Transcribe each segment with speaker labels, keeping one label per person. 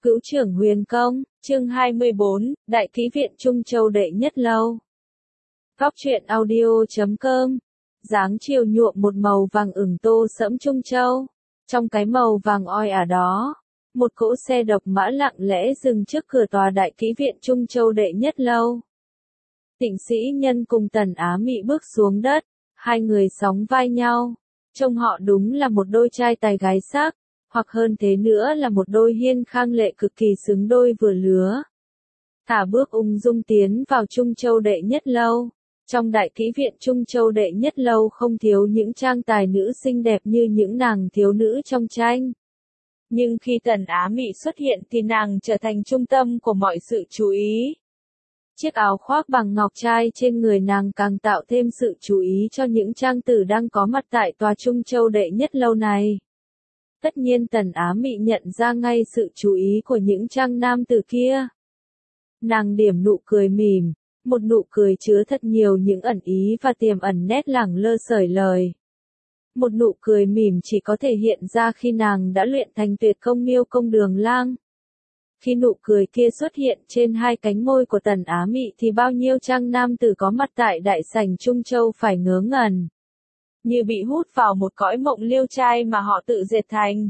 Speaker 1: Cữu trưởng huyền công, chương 24, Đại Ký viện Trung Châu đệ nhất lâu. Góc truyện audio.com. Dáng chiều nhuộm một màu vàng ửng tô sẫm Trung Châu. Trong cái màu vàng oi ả đó, một cỗ xe độc mã lặng lẽ dừng trước cửa tòa Đại Ký viện Trung Châu đệ nhất lâu. Tịnh Sĩ Nhân cùng Tần Á Mị bước xuống đất, hai người sóng vai nhau. Trông họ đúng là một đôi trai tài gái sắc, hoặc hơn thế nữa là một đôi hiên khang lệ cực kỳ xứng đôi vừa lứa. Thả bước ung dung tiến vào Trung Châu đệ nhất lâu. Trong Đại Ký viện Trung Châu đệ nhất lâu không thiếu những trang tài nữ xinh đẹp như những nàng thiếu nữ trong tranh. Nhưng khi Tần Á Mị xuất hiện thì nàng trở thành trung tâm của mọi sự chú ý. Chiếc áo khoác bằng ngọc trai trên người nàng càng tạo thêm sự chú ý cho những trang tử đang có mặt tại tòa Trung Châu đệ nhất lâu này. Tất nhiên Tần Á Mị nhận ra ngay sự chú ý của những trang nam tử kia. Nàng điểm nụ cười mỉm, một nụ cười chứa thật nhiều những ẩn ý và tiềm ẩn nét lẳng lơ sởi lời. Một nụ cười mỉm chỉ có thể hiện ra khi nàng đã luyện thành tuyệt công Miêu Công Đường Lang. Khi nụ cười kia xuất hiện trên hai cánh môi của Tần Á Mị thì bao nhiêu trang nam tử có mặt tại đại sảnh Trung Châu phải ngớ ngẩn, như bị hút vào một cõi mộng liêu trai mà họ tự dệt thành.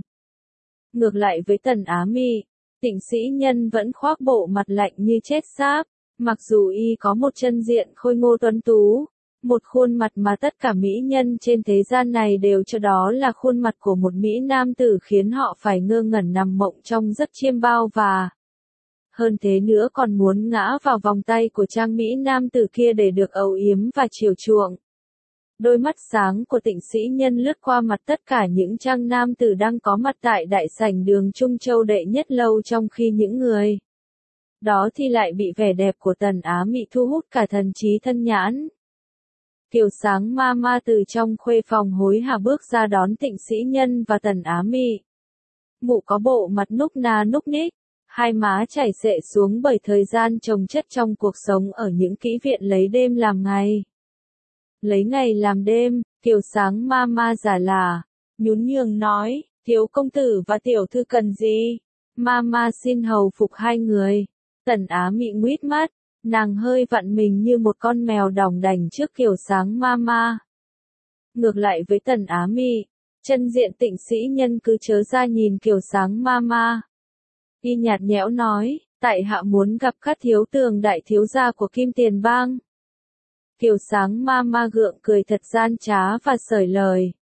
Speaker 1: Ngược lại với Tần Á Mị, Tịnh Sĩ Nhân vẫn khoác bộ mặt lạnh như chết sáp, mặc dù y có một chân diện khôi ngô tuấn tú, một khuôn mặt mà tất cả mỹ nhân trên thế gian này đều cho đó là khuôn mặt của một mỹ nam tử khiến họ phải ngơ ngẩn nằm mộng trong giấc chiêm bao và hơn thế nữa còn muốn ngã vào vòng tay của trang mỹ nam tử kia để được âu yếm và chiều chuộng. Đôi mắt sáng của Tịnh Sĩ Nhân lướt qua mặt tất cả những trang nam tử đang có mặt tại đại sảnh đường Trung Châu đệ nhất lâu, trong khi những người đó thì lại bị vẻ đẹp của Tần Á Mị thu hút cả thần trí thân nhãn. Kiều Sáng ma ma từ trong khuê phòng hối hả bước ra đón Tịnh Sĩ Nhân và Tần Á Mị. Mụ có bộ mặt núc na núc ních, hai má chảy xệ xuống bởi thời gian chồng chất trong cuộc sống ở những kỹ viện lấy đêm làm ngày. Lấy ngày làm đêm, Kiều Sáng ma ma giả là, nhún nhường nói, thiếu công tử và tiểu thư cần gì? Ma ma xin hầu phục hai người. Tần Á Mị nguýt mắt, nàng hơi vặn mình như một con mèo đỏng đành trước Kiều Sáng ma ma. Ngược lại với Tần Á Mị, chân diện Tịnh Sĩ Nhân cứ chớ ra nhìn Kiều Sáng ma ma. Y nhạt nhẽo nói, tại hạ muốn gặp các thiếu tường đại thiếu gia của Kim Tiền Bang. Kiều Sáng ma ma gượng cười thật gian trá và sởi lời.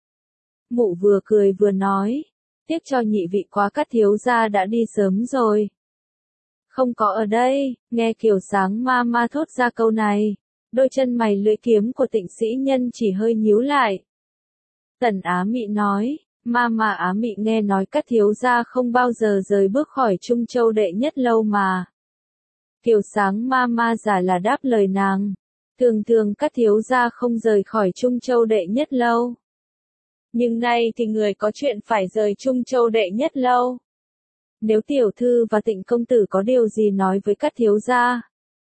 Speaker 1: Mụ vừa cười vừa nói, tiếc cho nhị vị quá, các thiếu gia đã đi sớm rồi. Không có ở đây. Nghe Kiều Sáng ma ma thốt ra câu này, đôi chân mày lưỡi kiếm của Tịnh Sĩ Nhân chỉ hơi nhíu lại. Tần Á Mị nói, ma Á Mị nghe nói các thiếu gia không bao giờ rời bước khỏi Trung Châu đệ nhất lâu mà. Kiều Sáng ma ma giả là đáp lời nàng, thường các thiếu gia không rời khỏi Trung Châu đệ nhất lâu. Nhưng nay thì người có chuyện phải rời Trung Châu đệ nhất lâu. Nếu tiểu thư và Tịnh công tử có điều gì nói với các thiếu gia,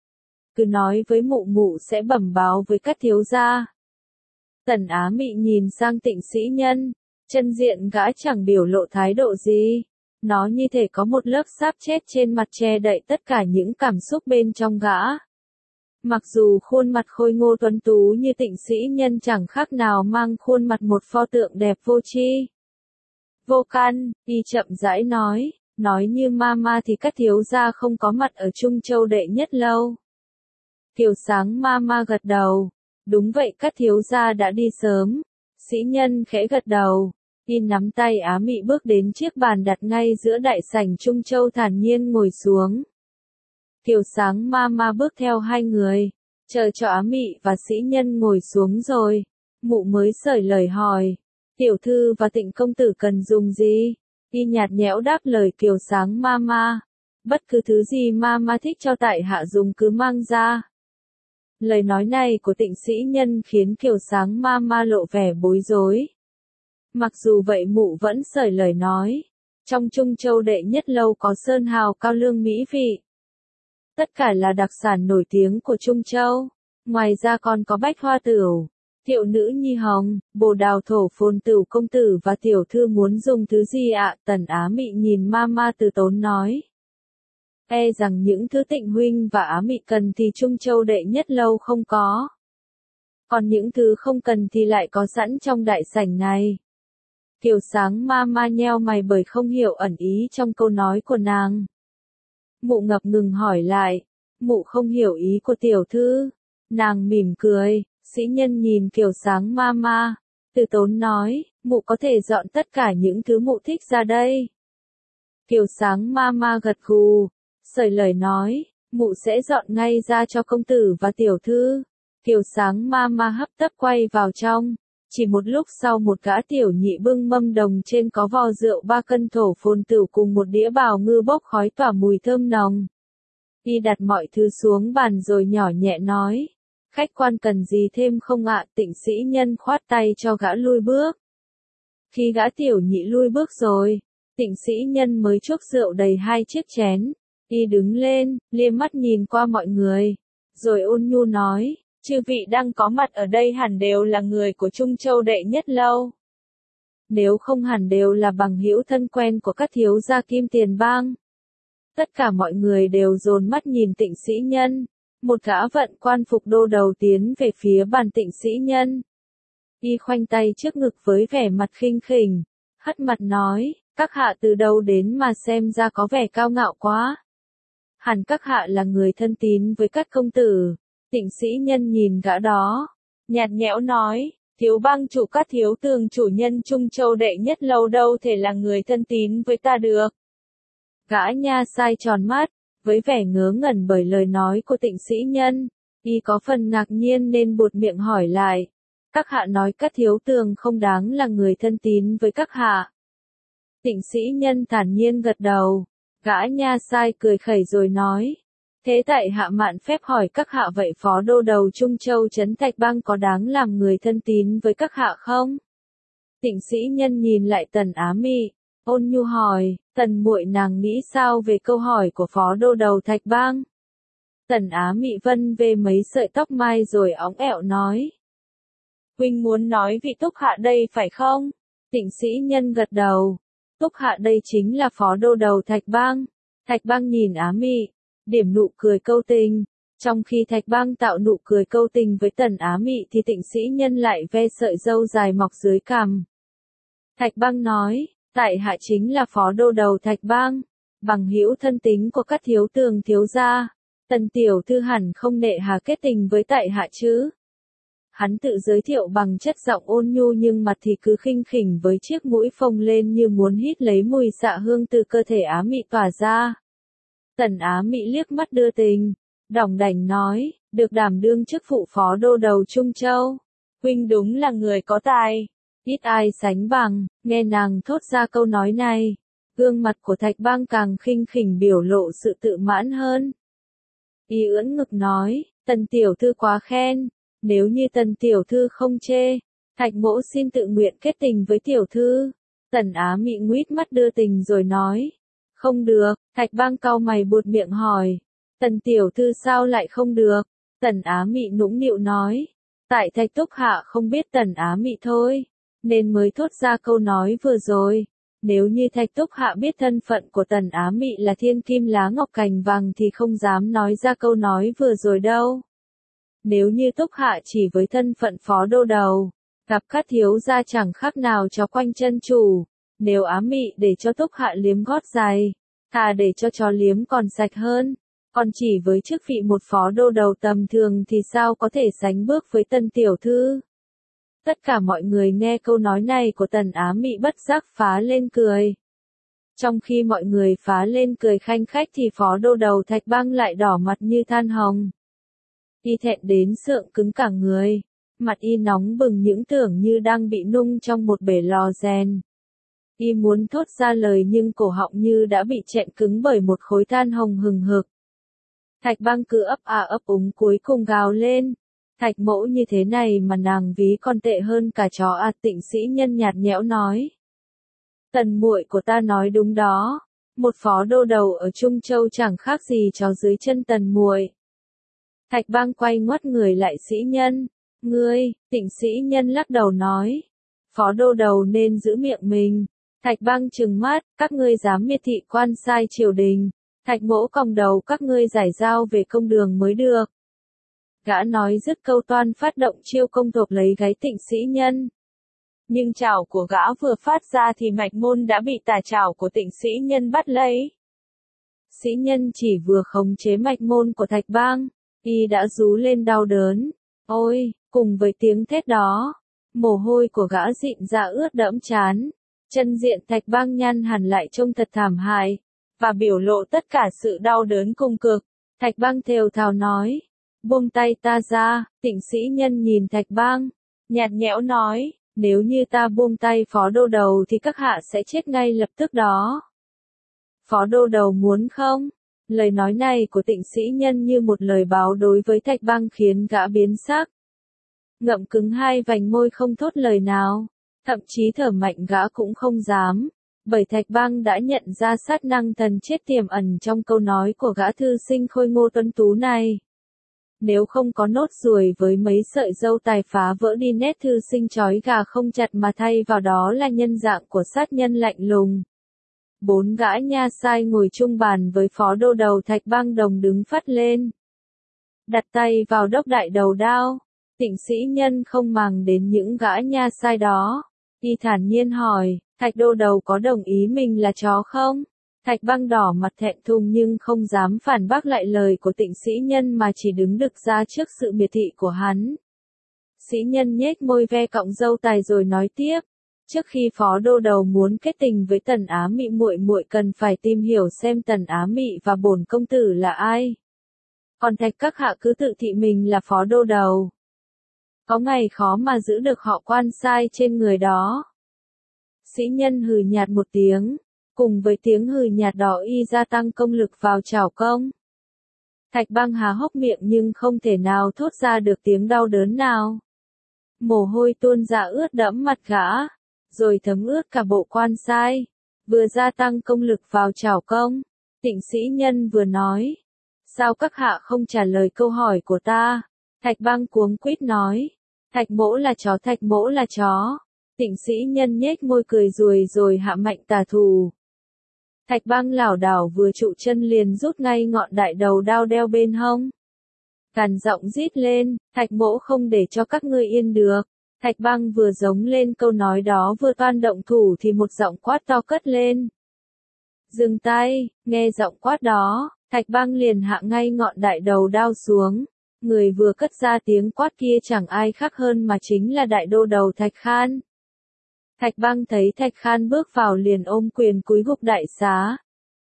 Speaker 1: cứ nói với mụ, mụ sẽ bẩm báo với các thiếu gia. Tần Á Mị nhìn sang Tịnh Sĩ Nhân, chân diện gã chẳng biểu lộ thái độ gì. Nó như thể có một lớp sáp chết trên mặt che đậy tất cả những cảm xúc bên trong gã. Mặc dù khuôn mặt khôi ngô tuấn tú như Tịnh Sĩ Nhân chẳng khác nào mang khuôn mặt một pho tượng đẹp vô tri, vô căn, y chậm rãi nói như ma ma thì các thiếu gia không có mặt ở Trung Châu đệ nhất lâu. Kiều Sáng ma ma gật đầu, đúng vậy, các thiếu gia đã đi sớm. Sĩ Nhân khẽ gật đầu, y nắm tay Á Mị bước đến chiếc bàn đặt ngay giữa đại sảnh Trung Châu, thản nhiên ngồi xuống. Kiều Sáng ma ma bước theo hai người, chờ cho Á Mị và Sĩ Nhân ngồi xuống rồi, mụ mới sởi lời hỏi, tiểu thư và Tịnh công tử cần dùng gì? Y nhạt nhẽo đáp lời Kiều Sáng ma ma, bất cứ thứ gì ma ma thích cho tại hạ dùng cứ mang ra. Lời nói này của Tịnh Sĩ Nhân khiến Kiều Sáng ma ma lộ vẻ bối rối. Mặc dù vậy mụ vẫn sởi lời nói, trong Trung Châu đệ nhất lâu có sơn hào cao lương mỹ vị. Tất cả là đặc sản nổi tiếng của Trung Châu. Ngoài ra còn có bách hoa tửu, thiệu nữ nhi hồng, bồ đào thổ phồn tửu công tử và tiểu thư muốn dùng thứ gì ạ? Tần Á Mị nhìn ma ma từ tốn nói. e rằng những thứ Tịnh huynh và Á Mị cần thì Trung Châu đệ nhất lâu không có. Còn những thứ không cần thì lại có sẵn trong đại sảnh này. Kiều Sáng ma ma nheo mày bởi không hiểu ẩn ý trong câu nói của nàng. Mụ ngập ngừng hỏi lại, mụ không hiểu ý của tiểu thư. Nàng mỉm cười, sĩ nhân nhìn Kiều Sáng ma ma, từ tốn nói, mụ có thể dọn tất cả những thứ mụ thích ra đây. Kiều Sáng ma ma gật gù, sởi lời nói, mụ sẽ dọn ngay ra cho công tử và tiểu thư. Kiều Sáng ma ma hấp tấp quay vào trong. Chỉ một lúc sau một gã tiểu nhị bưng mâm đồng trên có vò rượu 3 cân thổ phồn tửu cùng một đĩa bào ngư bốc khói tỏa mùi thơm nồng. Y đặt mọi thứ xuống bàn rồi nhỏ nhẹ nói, khách quan cần gì thêm không ạ? Tịnh sĩ nhân khoát tay cho gã lui bước. Khi gã tiểu nhị lui bước rồi, Tịnh sĩ nhân mới chuốc rượu đầy 2 chiếc chén. Y đứng lên, liếc mắt nhìn qua mọi người, rồi ôn nhu nói, chư vị đang có mặt ở đây hẳn đều là người của Trung Châu đệ nhất lâu. Nếu không hẳn đều là bằng hữu thân quen của các thiếu gia Kim Tiền Bang. Tất cả mọi người đều dồn mắt nhìn Tịnh sĩ nhân. Một gã vận quan phục đô đầu tiến về phía bàn Tịnh sĩ nhân. Y khoanh tay trước ngực với vẻ mặt khinh khỉnh, hất mặt nói, các hạ từ đâu đến mà xem ra có vẻ cao ngạo quá. Hẳn các hạ là người thân tín với các công tử. Tịnh sĩ nhân nhìn gã đó, nhạt nhẽo nói, thiếu bang chủ các thiếu tường chủ nhân Trung Châu đệ nhất lâu đâu thể là người thân tín với ta được. Gã nha sai tròn mắt, với vẻ ngớ ngẩn bởi lời nói của Tịnh sĩ nhân, y có phần ngạc nhiên nên buột miệng hỏi lại, các hạ nói các thiếu tường không đáng là người thân tín với các hạ. Tịnh sĩ nhân thản nhiên gật đầu, gã nha sai cười khẩy rồi nói, thế tại hạ mạn phép hỏi các hạ vậy phó đô đầu Trung Châu trấn Thạch Bang có đáng làm người thân tín với các hạ không? Tịnh sĩ nhân nhìn lại Tần Á Mị, ôn nhu hỏi, Tần muội nàng nghĩ sao về câu hỏi của phó đô đầu Thạch Bang? Tần Á Mị vân về mấy sợi tóc mai rồi óng ẹo nói. Huynh muốn nói vị Túc hạ đây phải không? Tịnh sĩ nhân gật đầu. Túc hạ đây chính là phó đô đầu Thạch Bang. Thạch Bang nhìn Á Mị, điểm nụ cười câu tình. Trong khi Thạch Bang tạo nụ cười câu tình với Tần Á Mị thì Tịnh sĩ nhân lại ve sợi râu dài mọc dưới cằm. Thạch Bang nói, tại hạ chính là phó đô đầu Thạch Bang, bằng hữu thân tín của các thiếu tường thiếu gia. Tần tiểu thư hẳn không nệ hà kết tình với tại hạ chứ. Hắn tự giới thiệu bằng chất giọng ôn nhu nhưng mặt thì cứ khinh khỉnh với chiếc mũi phồng lên như muốn hít lấy mùi xạ hương từ cơ thể Á Mị tỏa ra. Tần Á Mị liếc mắt đưa tình, đỏng đảnh nói, được đảm đương chức vụ phó đô đầu Trung Châu. Huynh đúng là người có tài, ít ai sánh bằng. Nghe nàng thốt ra câu nói này, gương mặt của Thạch Bang càng khinh khỉnh biểu lộ sự tự mãn hơn. Y ưỡn ngực nói, Tần tiểu thư quá khen, nếu như Tần tiểu thư không chê, Thạch mỗ xin tự nguyện kết tình với tiểu thư. Tần Á Mị nguýt mắt đưa tình rồi nói, không được. Thạch Bang cau mày buột miệng hỏi, Tần tiểu thư sao lại không được? Tần Á Mị nũng nịu nói, tại Thạch Túc hạ không biết Tần Á Mị thôi, nên mới thốt ra câu nói vừa rồi. Nếu như Thạch Túc hạ biết thân phận của Tần Á Mị là thiên kim lá ngọc cành vàng thì không dám nói ra câu nói vừa rồi đâu. Nếu như Túc hạ chỉ với thân phận phó đô đầu, gặp các thiếu gia chẳng khác nào chó quanh chân chủ. Nếu Á Mị để cho Túc hạ liếm gót giày, thà để cho chó liếm còn sạch hơn. Còn chỉ với chức vị một phó đô đầu tầm thường thì sao có thể sánh bước với Tần tiểu thư? Tất cả mọi người nghe câu nói này của Tần Á Mị bất giác phá lên cười. Trong khi mọi người phá lên cười khanh khách thì phó đô đầu Thạch Bang lại đỏ mặt như than hồng. Y thẹn đến sượng cứng cả người, mặt y nóng bừng những tưởng như đang bị nung trong một bể lò rèn. Y muốn thốt ra lời nhưng cổ họng như đã bị chẹn cứng bởi một khối than hồng hừng hực. Thạch Bang cứ ấp à ấp úng cuối cùng gào lên. Thạch mỗ như thế này mà nàng ví còn tệ hơn cả chó à. Tịnh sĩ nhân nhạt nhẽo nói. Tần muội của ta nói đúng đó. Một phó đô đầu ở Trung Châu chẳng khác gì chó dưới chân tần muội. Thạch Bang quay ngoắt người lại sĩ nhân. Ngươi, Tịnh sĩ nhân lắc đầu nói. Phó đô đầu nên giữ miệng mình. Thạch Bang trừng mắt, các ngươi dám miệt thị quan sai triều đình. Thạch Mỗ còng đầu các ngươi giải giao về công đường mới được. Gã nói dứt câu toan phát động chiêu công thộp lấy gáy Tịnh Sĩ Nhân. Nhưng chảo của gã vừa phát ra thì mạch môn đã bị tà chảo của Tịnh Sĩ Nhân bắt lấy. Sĩ Nhân chỉ vừa khống chế mạch môn của Thạch Bang, y đã rú lên đau đớn. Ôi, cùng với tiếng thét đó, mồ hôi của gã dịn ra ướt đẫm trán. Chân diện Thạch Bang nhăn hẳn lại trông thật thảm hại, và biểu lộ tất cả sự đau đớn cùng cực. Thạch Bang thều thào nói, buông tay ta ra. Tịnh Sĩ Nhân nhìn Thạch Bang, nhạt nhẽo nói, nếu như ta buông tay Phó Đô Đầu thì các hạ sẽ chết ngay lập tức đó. Phó Đô Đầu muốn không? Lời nói này của Tịnh Sĩ Nhân như một lời báo đối với Thạch Bang khiến gã biến sắc. Ngậm cứng hai vành môi không thốt lời nào, thậm chí thở mạnh gã cũng không dám, bởi Thạch Bang đã nhận ra sát năng thần chết tiềm ẩn trong câu nói của gã thư sinh khôi ngô tuấn tú này. Nếu không có nốt ruồi với mấy sợi râu tài phá vỡ đi nét thư sinh chói gà không chặt mà thay vào đó là nhân dạng của sát nhân lạnh lùng. 4 gã nha sai ngồi chung bàn với Phó Đô Đầu. Thạch Bang đồng đứng phắt lên, đặt tay vào đốc đại đầu đao. Tịnh Sĩ Nhân không màng đến những gã nha sai đó, y thản nhiên hỏi, Thạch Đô Đầu có đồng ý mình là chó không? Thạch Bang đỏ mặt thẹn thùng nhưng không dám phản bác lại lời của Tịnh Sĩ Nhân mà chỉ đứng đực ra trước sự miệt thị của hắn. Sĩ Nhân nhếch môi ve cọng râu tài rồi nói tiếp, trước khi Phó Đô Đầu muốn kết tình với Tần Á Mị muội muội cần phải tìm hiểu xem Tần Á Mị và bổn công tử là ai. Còn Thạch các hạ cứ tự thị mình là Phó Đô Đầu. Có ngày khó mà giữ được họ quan sai trên người đó. Sĩ Nhân hừ nhạt một tiếng, cùng với tiếng hừ nhạt đó y gia tăng công lực vào chảo công. Thạch Bang há hốc miệng nhưng không thể nào thốt ra được tiếng đau đớn nào. Mồ hôi tuôn ra ướt đẫm mặt gã, rồi thấm ướt cả bộ quan sai. Vừa gia tăng công lực vào chảo công, Tịnh Sĩ Nhân vừa nói, sao các hạ không trả lời câu hỏi của ta? Thạch Bang cuống quýt nói, Thạch Mỗ là chó, Thạch Mỗ là chó. Tịnh Sĩ Nhân nhếch môi cười ruồi rồi hạ mạnh tà thù. Thạch Bang lảo đảo vừa trụ chân liền rút ngay ngọn đại đầu đao đeo bên hông. Gằn giọng rít lên, Thạch Mỗ không để cho các ngươi yên được. Thạch Bang vừa giống lên câu nói đó vừa toan động thủ thì một giọng quát to cất lên. Dừng tay. Nghe giọng quát đó, Thạch Bang liền hạ ngay ngọn đại đầu đao xuống. Người vừa cất ra tiếng quát kia chẳng ai khác hơn mà chính là đại đô đầu Thạch Khan. Thạch Bang thấy Thạch Khan bước vào liền ôm quyền cúi gục đại xá.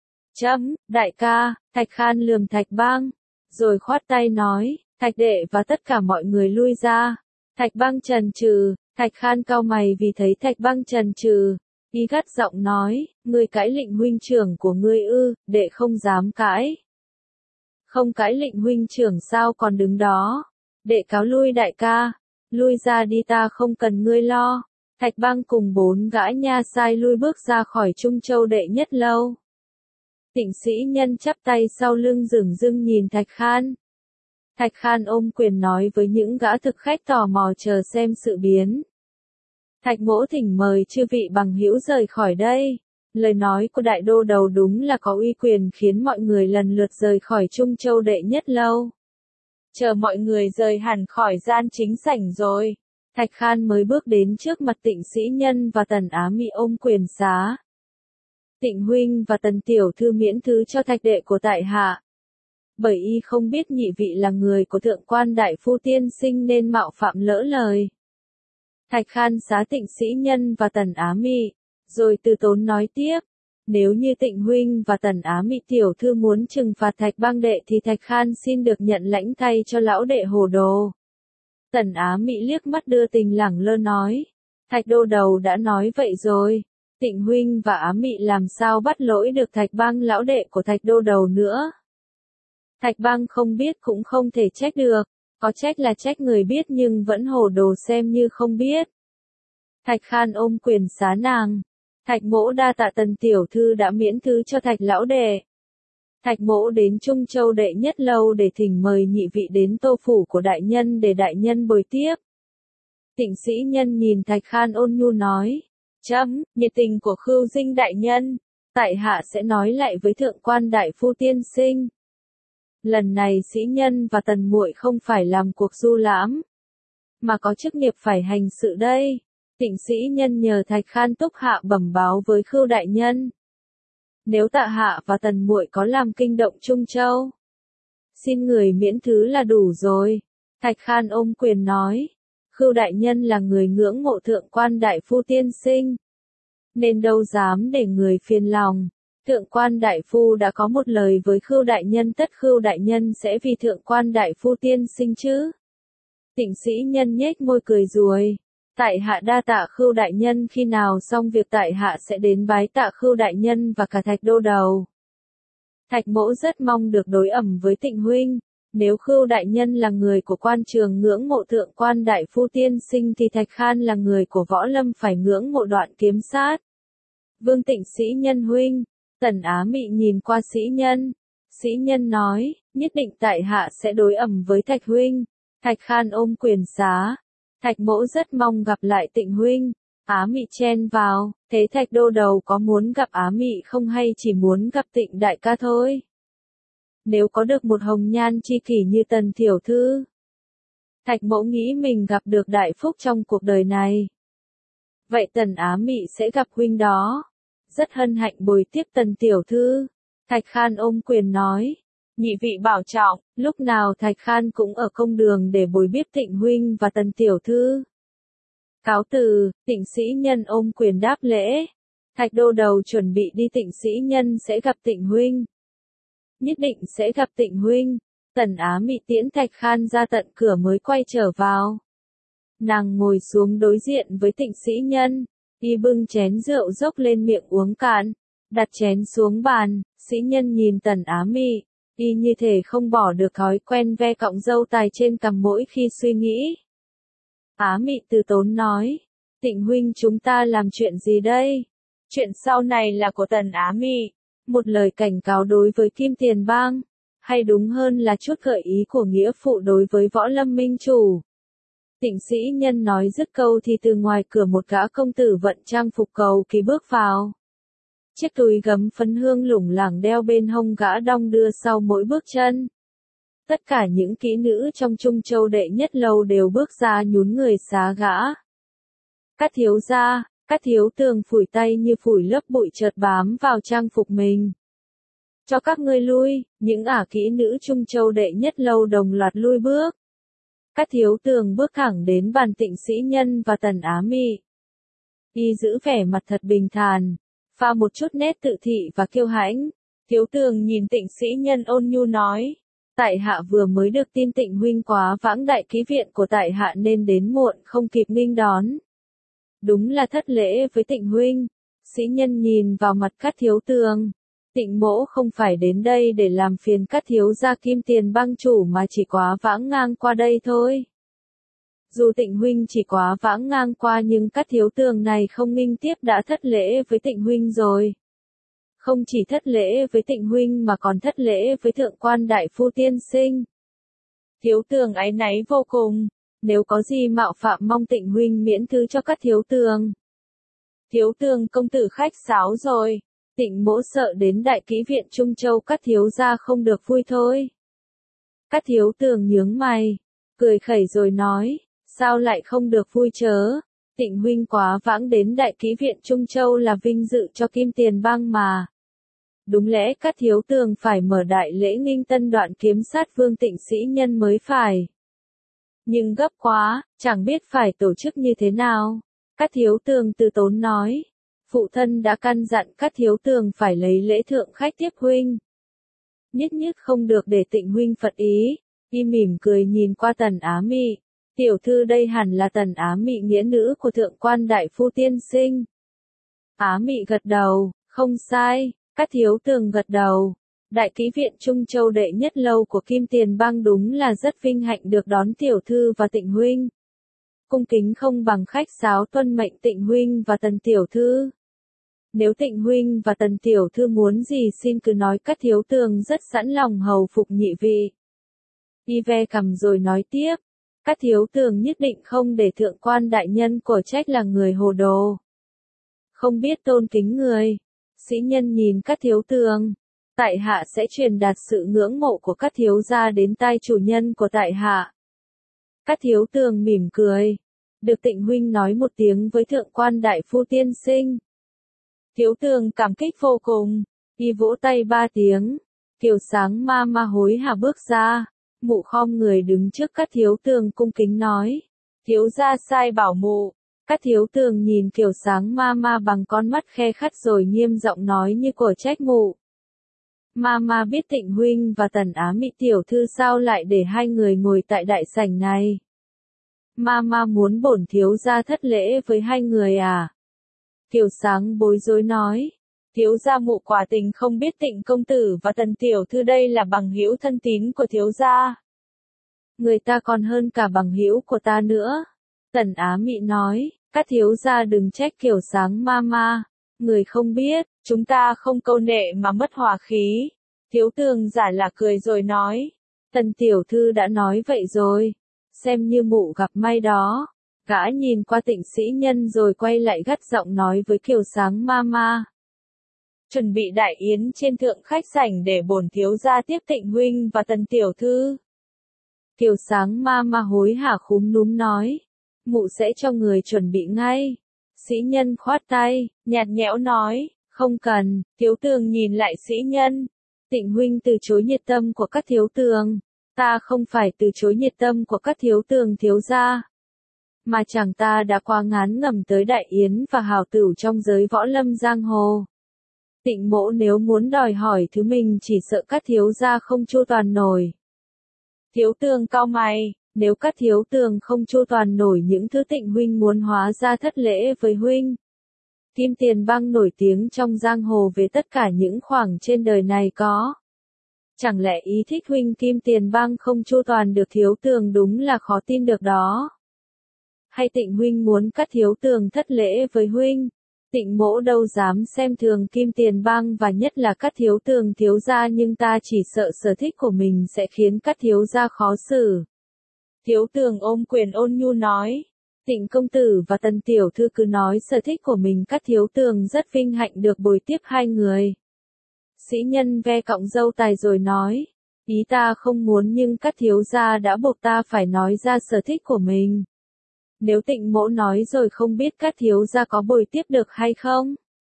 Speaker 1: Đại ca. Thạch Khan lườm Thạch Bang, rồi khoát tay nói, Thạch đệ và tất cả mọi người lui ra. Thạch Bang chần chừ. Thạch Khan cau mày vì thấy Thạch Bang chần chừ, y gắt giọng nói, ngươi cãi lệnh huynh trưởng của ngươi ư? Đệ không dám cãi. Không cãi lệnh huynh trưởng sao còn đứng đó? Đệ cáo lui đại ca. Lui ra đi, ta không cần ngươi lo. Thạch Bang cùng 4 gã nha sai lui bước ra khỏi Trung Châu Đệ Nhất Lâu. Tịnh Sĩ Nhân chắp tay sau lưng dửng dưng nhìn Thạch Khan. Thạch Khan ôm quyền nói với những gã thực khách tò mò chờ xem sự biến. Thạch Mỗ thỉnh mời chư vị bằng hữu rời khỏi đây. Lời nói của đại đô đầu đúng là có uy quyền khiến mọi người lần lượt rời khỏi Trung Châu Đệ Nhất Lâu. Chờ mọi người rời hẳn khỏi gian chính sảnh rồi, Thạch Khan mới bước đến trước mặt Tịnh Sĩ Nhân và Tần Á Mị ôm quyền xá. Tịnh huynh và Tần tiểu thư miễn thứ cho Thạch đệ của tại hạ. Bởi y không biết nhị vị là người của thượng quan đại phu tiên sinh nên mạo phạm lỡ lời. Thạch Khan xá Tịnh Sĩ Nhân và Tần Á Mị, rồi từ tốn nói tiếp, nếu như Tịnh huynh và Tần Á Mị tiểu thư muốn trừng phạt Thạch Bang đệ thì Thạch Khan xin được nhận lãnh thay cho lão đệ hồ đồ. Tần Á Mị liếc mắt đưa tình lẳng lơ nói, Thạch đô đầu đã nói vậy rồi, Tịnh huynh và Á Mị làm sao bắt lỗi được Thạch Bang lão đệ của Thạch đô đầu nữa. Thạch Bang không biết cũng không thể trách được, có trách là trách người biết nhưng vẫn hồ đồ xem như không biết. Thạch Khan ôm quyền xá nàng, Thạch Mỗ đa tạ Tần tiểu thư đã miễn thứ cho Thạch lão đệ. Thạch Mỗ đến Trung Châu Đệ Nhất Lâu để thỉnh mời nhị vị đến tô phủ của đại nhân để đại nhân bồi tiếp. Tịnh Sĩ Nhân nhìn Thạch Khan ôn nhu nói, nhiệt tình của Khưu Dinh đại nhân, tại hạ sẽ nói lại với thượng quan đại phu tiên sinh. Lần này sĩ nhân và tần muội không phải làm cuộc du lãm, mà có chức nghiệp phải hành sự đây. Tịnh sĩ nhân nhờ Thạch Khan túc hạ bẩm báo với Khưu đại nhân. Nếu tại hạ và tần muội có làm kinh động Trung Châu, xin người miễn thứ là đủ rồi. Thạch Khan ôm quyền nói. Khưu đại nhân là người ngưỡng mộ thượng quan đại phu tiên sinh, nên đâu dám để người phiền lòng. Thượng quan đại phu đã có một lời với Khưu đại nhân, tất Khưu đại nhân sẽ vì thượng quan đại phu tiên sinh chứ. Tịnh sĩ nhân nhếch môi cười ruồi. Tại hạ đa tạ Khưu đại nhân, khi nào xong việc tại hạ sẽ đến bái tạ Khưu đại nhân và cả Thạch đô đầu. Thạch mỗ rất mong được đối ẩm với Tịnh huynh. Nếu Khưu đại nhân là người của quan trường ngưỡng mộ thượng quan đại phu tiên sinh thì Thạch Khan là người của võ lâm phải ngưỡng mộ Đoạn kiếm sát. Vương Tịnh sĩ nhân huynh. Tần Á Mị nhìn qua sĩ nhân. Sĩ nhân nói, nhất định tại hạ sẽ đối ẩm với Thạch huynh. Thạch Khan ôm quyền xá. Thạch mỗ rất mong gặp lại Tịnh huynh. Á Mị chen vào, thế Thạch đô đầu có muốn gặp Á Mị không hay chỉ muốn gặp Tịnh đại ca thôi? Nếu có được một hồng nhan chi kỷ như Tần tiểu thư, Thạch mỗ nghĩ mình gặp được đại phúc trong cuộc đời này. Vậy Tần Á Mị sẽ gặp huynh đó. Rất hân hạnh bồi tiếp Tần tiểu thư. Thạch Khan ôm quyền nói. Nhị vị bảo trọng. Lúc nào Thạch Khan cũng ở công đường để bồi tiếp Tịnh huynh và Tần tiểu thư. Cáo từ. Tịnh sĩ nhân ôm quyền đáp lễ. Thạch đô đầu chuẩn bị đi. Tịnh sĩ nhân sẽ gặp Tịnh huynh. Nhất định sẽ gặp Tịnh huynh. Tần Á Mị tiễn Thạch Khan ra tận cửa mới quay trở vào. Nàng ngồi xuống đối diện với Tịnh sĩ nhân. Y bưng chén rượu dốc lên miệng uống cạn. Đặt chén xuống bàn. Sĩ nhân nhìn Tần Á Mị. Y như thể không bỏ được thói quen ve cọng râu tài trên cằm mỗi khi suy nghĩ. Á Mị từ tốn nói. Tịnh huynh, chúng ta làm chuyện gì đây? Chuyện sau này là của Tần Á Mị. Một lời cảnh cáo đối với Kim Tiền Bang, hay đúng hơn là chút gợi ý của nghĩa phụ đối với Võ Lâm Minh chủ. Tịnh sĩ nhân nói dứt câu thì từ ngoài cửa một gã công tử vận trang phục cầu kỳ bước vào. Chiếc túi gấm phấn hương lủng lẳng đeo bên hông gã đong đưa sau mỗi bước chân. Tất cả những kỹ nữ trong Trung Châu đệ nhất lâu đều bước ra nhún người xá gã. Các thiếu gia. Các thiếu tường phủi tay như phủi lớp bụi chợt bám vào trang phục mình. Cho các ngươi lui, những ả kỹ nữ Trung Châu đệ nhất lâu đồng loạt lui bước. Các thiếu tường bước thẳng đến bàn Tịnh sĩ nhân và Tần Á Mị. Y giữ vẻ mặt thật bình thản, pha một chút nét tự thị và kiêu hãnh. Thiếu tường nhìn Tịnh sĩ nhân ôn nhu nói. Tại hạ vừa mới được tin Tịnh huynh quá vãng đại ký viện của tại hạ nên đến muộn không kịp nghênh đón. Đúng là thất lễ với Tịnh huynh. Sĩ nhân nhìn vào mặt Các thiếu tường. Tịnh mỗ không phải đến đây để làm phiền Các thiếu gia Kim Tiền Bang chủ mà chỉ quá vãng ngang qua đây thôi. Dù Tịnh huynh chỉ quá vãng ngang qua nhưng Các thiếu tường này không nghênh tiếp đã thất lễ với Tịnh huynh rồi. Không chỉ thất lễ với Tịnh huynh mà còn thất lễ với thượng quan đại phu tiên sinh. Thiếu tường áy náy vô cùng. Nếu có gì mạo phạm mong Tịnh huynh miễn thứ cho Các thiếu tường. Thiếu tường công tử khách sáo rồi. Tịnh mỗ sợ đến đại kỹ viện Trung Châu Các thiếu gia không được vui thôi. Các thiếu tường nhướng mày, cười khẩy rồi nói, sao lại không được vui chớ? Tịnh huynh quá vãng đến đại kỹ viện Trung Châu là vinh dự cho Kim Tiền Bang mà. Đúng lẽ Các thiếu tường phải mở đại lễ nghinh tân Đoạn kiếm sát Vương Tịnh sĩ nhân mới phải. Nhưng gấp quá, chẳng biết phải tổ chức như thế nào. Các thiếu tường từ tốn nói. Phụ thân đã căn dặn Các thiếu tường phải lấy lễ thượng khách tiếp huynh. Nhất nhất không được để Tịnh huynh phật ý. Y mỉm cười nhìn qua Tần Á Mị. Tiểu thư đây hẳn là Tần Á Mị nghĩa nữ của thượng quan đại phu tiên sinh. Á Mị gật đầu, không sai. Các thiếu tường gật đầu. Đại kỹ viện Trung Châu đệ nhất lâu của Kim Tiền Bang đúng là rất vinh hạnh được đón tiểu thư và Tịnh huynh. Cung kính không bằng khách sáo tuân mệnh Tịnh huynh và Tần tiểu thư. Nếu Tịnh huynh và Tần tiểu thư muốn gì xin cứ nói. Các thiếu tường rất sẵn lòng hầu phục nhị vị. Y ve cằm rồi nói tiếp. Các thiếu tường nhất định không để thượng quan đại nhân của trách là người hồ đồ. Không biết tôn kính người. Sĩ Nhân nhìn Cát Thiếu Tường. Tại hạ sẽ truyền đạt sự ngưỡng mộ của Cát thiếu gia đến tai chủ nhân của tại hạ. Cát Thiếu Tường mỉm cười. Được Tịnh huynh nói một tiếng với thượng quan đại phu tiên sinh. Thiếu Tường cảm kích vô cùng, y vỗ tay 3 tiếng. Kiều Sáng ma ma hối hả bước ra, mụ khom người đứng trước Cát Thiếu Tường cung kính nói. Thiếu gia sai bảo mụ. Cát Thiếu Tường nhìn Kiều Sáng ma ma bằng con mắt khe khắt rồi nghiêm giọng nói như của trách mụ. Ma ma biết Tịnh huynh và Tần Á Mị tiểu thư sao lại để hai người ngồi tại đại sảnh này. Ma ma muốn bổn thiếu gia thất lễ với hai người à? Kiều Sáng bối rối nói. Thiếu gia mụ quả tình không biết Tịnh công tử và Tần tiểu thư đây là bằng hữu thân tín của thiếu gia. Người ta còn hơn cả bằng hữu của ta nữa. Tần Á Mị nói. Các thiếu gia đừng trách Kiều Sáng ma ma. Người không biết, chúng ta không câu nệ mà mất hòa khí. Thiếu Tường giả là cười rồi nói. Tần tiểu thư đã nói vậy rồi. Xem như mụ gặp may đó. Gã nhìn qua Tịnh Sĩ Nhân rồi quay lại gắt giọng nói với Kiều Sáng ma ma. Chuẩn bị đại yến trên thượng khách sảnh để bổn thiếu gia tiếp Tịnh huynh và Tần tiểu thư. Kiều Sáng ma ma hối hả khúm núm nói. Mụ sẽ cho người chuẩn bị ngay. Sĩ Nhân khoát tay, nhạt nhẽo nói, không cần. Thiếu Tường nhìn lại Sĩ Nhân. Tịnh huynh từ chối nhiệt tâm của các thiếu tường. Ta không phải từ chối nhiệt tâm của các thiếu tường thiếu gia. Mà chàng ta đã quá ngán ngẩm tới đại yến và hào tửu trong giới võ lâm giang hồ. Tịnh mỗ nếu muốn đòi hỏi thứ mình chỉ sợ các thiếu gia không chu toàn nổi. Thiếu Tường cau mày. Nếu các thiếu tường không chu toàn nổi những thứ Tịnh huynh muốn hóa ra thất lễ với huynh. Kim Tiền Bang nổi tiếng trong giang hồ về tất cả những khoảng trên đời này có. Chẳng lẽ ý thích huynh Kim Tiền Bang không chu toàn được thiếu tường đúng là khó tin được đó. Hay Tịnh huynh muốn các thiếu tường thất lễ với huynh. Tịnh mỗ đâu dám xem thường Kim Tiền Bang và nhất là các thiếu tường thiếu gia, nhưng ta chỉ sợ sở thích của mình sẽ khiến các thiếu gia khó xử. Thiếu Tường ôm quyền ôn nhu nói. Tịnh công tử và Tần tiểu thư cứ nói sở thích của mình, các thiếu tường rất vinh hạnh được bồi tiếp hai người. Sĩ Nhân ve cọng râu tài rồi nói. Ý ta không muốn nhưng các thiếu gia đã buộc ta phải nói ra sở thích của mình. Nếu Tịnh mỗ nói rồi không biết các thiếu gia có bồi tiếp được hay không?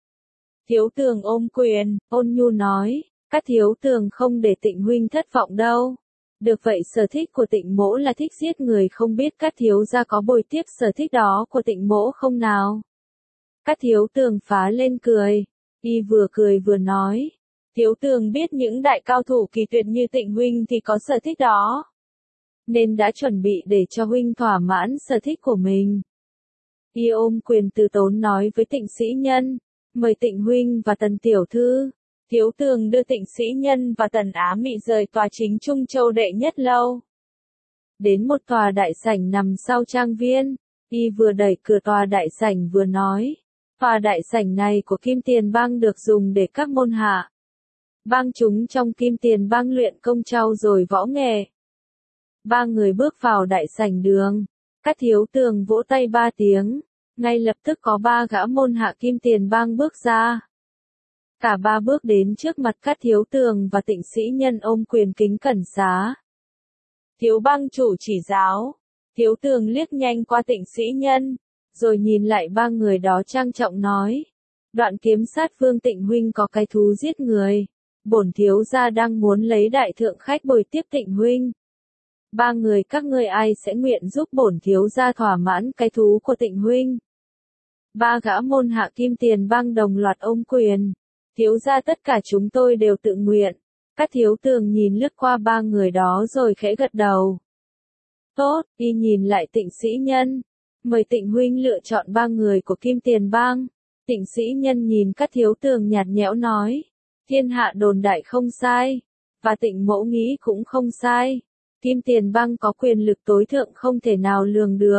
Speaker 1: Thiếu Tường ôm quyền, ôn nhu nói. Các thiếu tường không để Tịnh huynh thất vọng đâu. Được vậy sở thích của Tịnh mỗ là thích giết người, không biết các thiếu gia có bồi tiếp sở thích đó của Tịnh mỗ không nào? Các thiếu tường phá lên cười. Y vừa cười vừa nói. Thiếu tường biết những đại cao thủ kỳ tuyệt như Tịnh huynh thì có sở thích đó. Nên đã chuẩn bị để cho huynh thỏa mãn sở thích của mình. Y ôm quyền từ tốn nói với Tịnh Sĩ Nhân. Mời Tịnh huynh và Tần tiểu thư. Thiếu Tường đưa Tịnh Sĩ Nhân và Tần Á Mị rời tòa chính Trung Châu đệ nhất lâu. Đến một tòa đại sảnh nằm sau trang viên. Y vừa đẩy cửa tòa đại sảnh vừa nói. Tòa đại sảnh này của Kim Tiền Bang được dùng để các môn hạ. Bang chúng trong Kim Tiền Bang luyện công trau dồi võ nghệ. Ba người bước vào đại sảnh đường. Các thiếu tường vỗ tay 3 tiếng. Ngay lập tức có 3 gã môn hạ Kim Tiền Bang bước ra. Cả 3 bước đến trước mặt các thiếu tường và Tịnh Sĩ Nhân ôm quyền kính cẩn xá. Thiếu bang chủ chỉ giáo. Thiếu tường liếc nhanh qua Tịnh Sĩ Nhân, rồi nhìn lại 3 người đó trang trọng nói. Đoạn kiếm sát vương Tịnh huynh có cái thú giết người. Bổn thiếu gia đang muốn lấy đại thượng khách bồi tiếp Tịnh huynh. 3 người các ngươi ai sẽ nguyện giúp bổn thiếu gia thỏa mãn cái thú của Tịnh huynh? 3 gã môn hạ Kim Tiền Bang đồng loạt ôm quyền. Thiếu gia tất cả chúng tôi đều tự nguyện. Các thiếu tường nhìn lướt qua 3 người đó rồi khẽ gật đầu. Tốt, y nhìn lại Tịnh Sĩ Nhân. Mời Tịnh huynh lựa chọn 3 người của Kim Tiền Bang. Tịnh Sĩ Nhân nhìn các thiếu tường nhạt nhẽo nói. Thiên hạ đồn đại không sai. Và Tịnh mẫu nghĩ cũng không sai. Kim Tiền Bang có quyền lực tối thượng không thể nào lường được.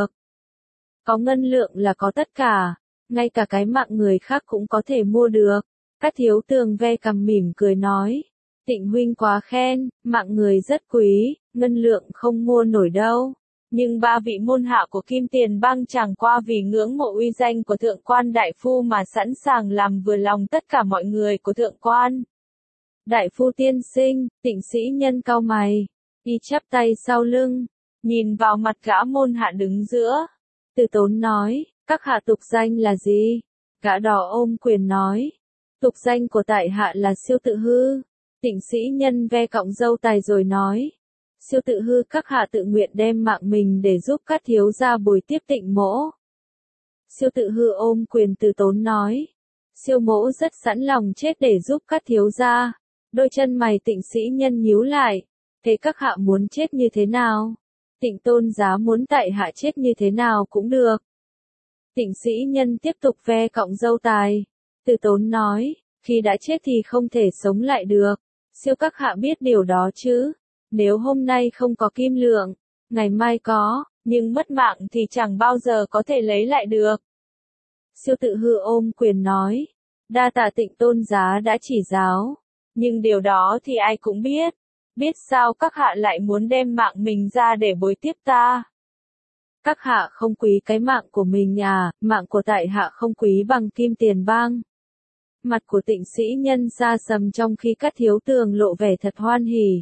Speaker 1: Có ngân lượng là có tất cả. Ngay cả cái mạng người khác cũng có thể mua được. Các thiếu tường ve cằm mỉm cười nói. Tịnh huynh quá khen, mạng người rất quý, ngân lượng không mua nổi đâu. Nhưng ba vị môn hạ của Kim Tiền Bang chẳng qua vì ngưỡng mộ uy danh của thượng quan đại phu mà sẵn sàng làm vừa lòng tất cả mọi người của thượng quan. Đại phu tiên sinh, Tịnh Sĩ Nhân cau mày, y chắp tay sau lưng, nhìn vào mặt gã môn hạ đứng giữa. Từ Tốn nói, các hạ tục danh là gì? Gã đó ôm quyền nói, tục danh của tại hạ là Siêu Tự Hư. Tịnh Sĩ Nhân ve cọng râu tài rồi nói, Siêu Tự Hư các hạ tự nguyện đem mạng mình để giúp các thiếu gia bồi tiếp Tịnh mỗ. Siêu Tự Hư ôm quyền Từ Tốn nói, siêu mỗ rất sẵn lòng chết để giúp các thiếu gia. Đôi chân mày Tịnh Sĩ Nhân nhíu lại, thế các hạ muốn chết như thế nào? Tịnh tôn giá muốn tại hạ chết như thế nào cũng được. Tịnh Sĩ Nhân tiếp tục ve cọng râu tài. Từ Tốn nói, khi đã chết thì không thể sống lại được. Siêu các hạ biết điều đó chứ? Nếu hôm nay không có kim lượng, ngày mai có, nhưng mất mạng thì chẳng bao giờ có thể lấy lại được. Siêu Tự Hư ôm quyền nói, đa tạ Tịnh tôn giá đã chỉ giáo, nhưng điều đó thì ai cũng biết. Biết sao các hạ lại muốn đem mạng mình ra để bồi tiếp ta? Các hạ không quý cái mạng của mình à? Mạng của tại hạ không quý bằng Kim Tiền Bang. Mặt của Tịnh Sĩ Nhân sa sầm trong khi các thiếu tường lộ vẻ thật hoan hỉ.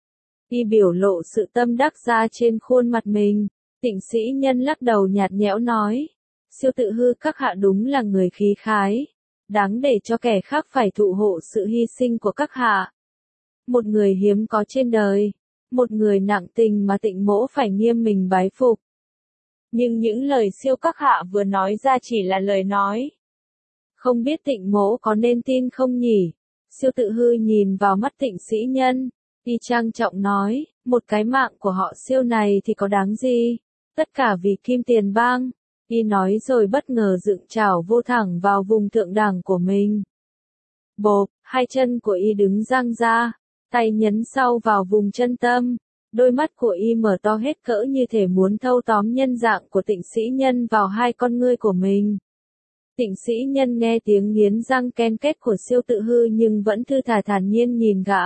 Speaker 1: Y biểu lộ sự tâm đắc ra trên khuôn mặt mình. Tịnh Sĩ Nhân lắc đầu nhạt nhẽo nói, Siêu Tự Hư các hạ đúng là người khí khái, đáng để cho kẻ khác phải thụ hộ sự hy sinh của các hạ. Một người hiếm có trên đời, một người nặng tình mà Tịnh mỗ phải nghiêm mình bái phục. Nhưng những lời siêu các hạ vừa nói ra chỉ là lời nói. Không biết Tịnh mỗ có nên tin không nhỉ? Siêu Tự Hư nhìn vào mắt Tịnh Sĩ Nhân, y trang trọng nói, một cái mạng của họ Siêu này thì có đáng gì? Tất cả vì Kim Tiền Bang. Y nói rồi bất ngờ dựng chảo vô thẳng vào vùng thượng đẳng của mình. Bộp, hai chân của y đứng dang ra, tay nhấn sau vào vùng chân tâm. Đôi mắt của y mở to hết cỡ như thể muốn thâu tóm nhân dạng của Tịnh Sĩ Nhân vào hai con ngươi của mình. Tịnh Sĩ Nhân nghe tiếng nghiến răng ken két của Siêu Tự Hư nhưng vẫn thư thả thản nhiên nhìn gã.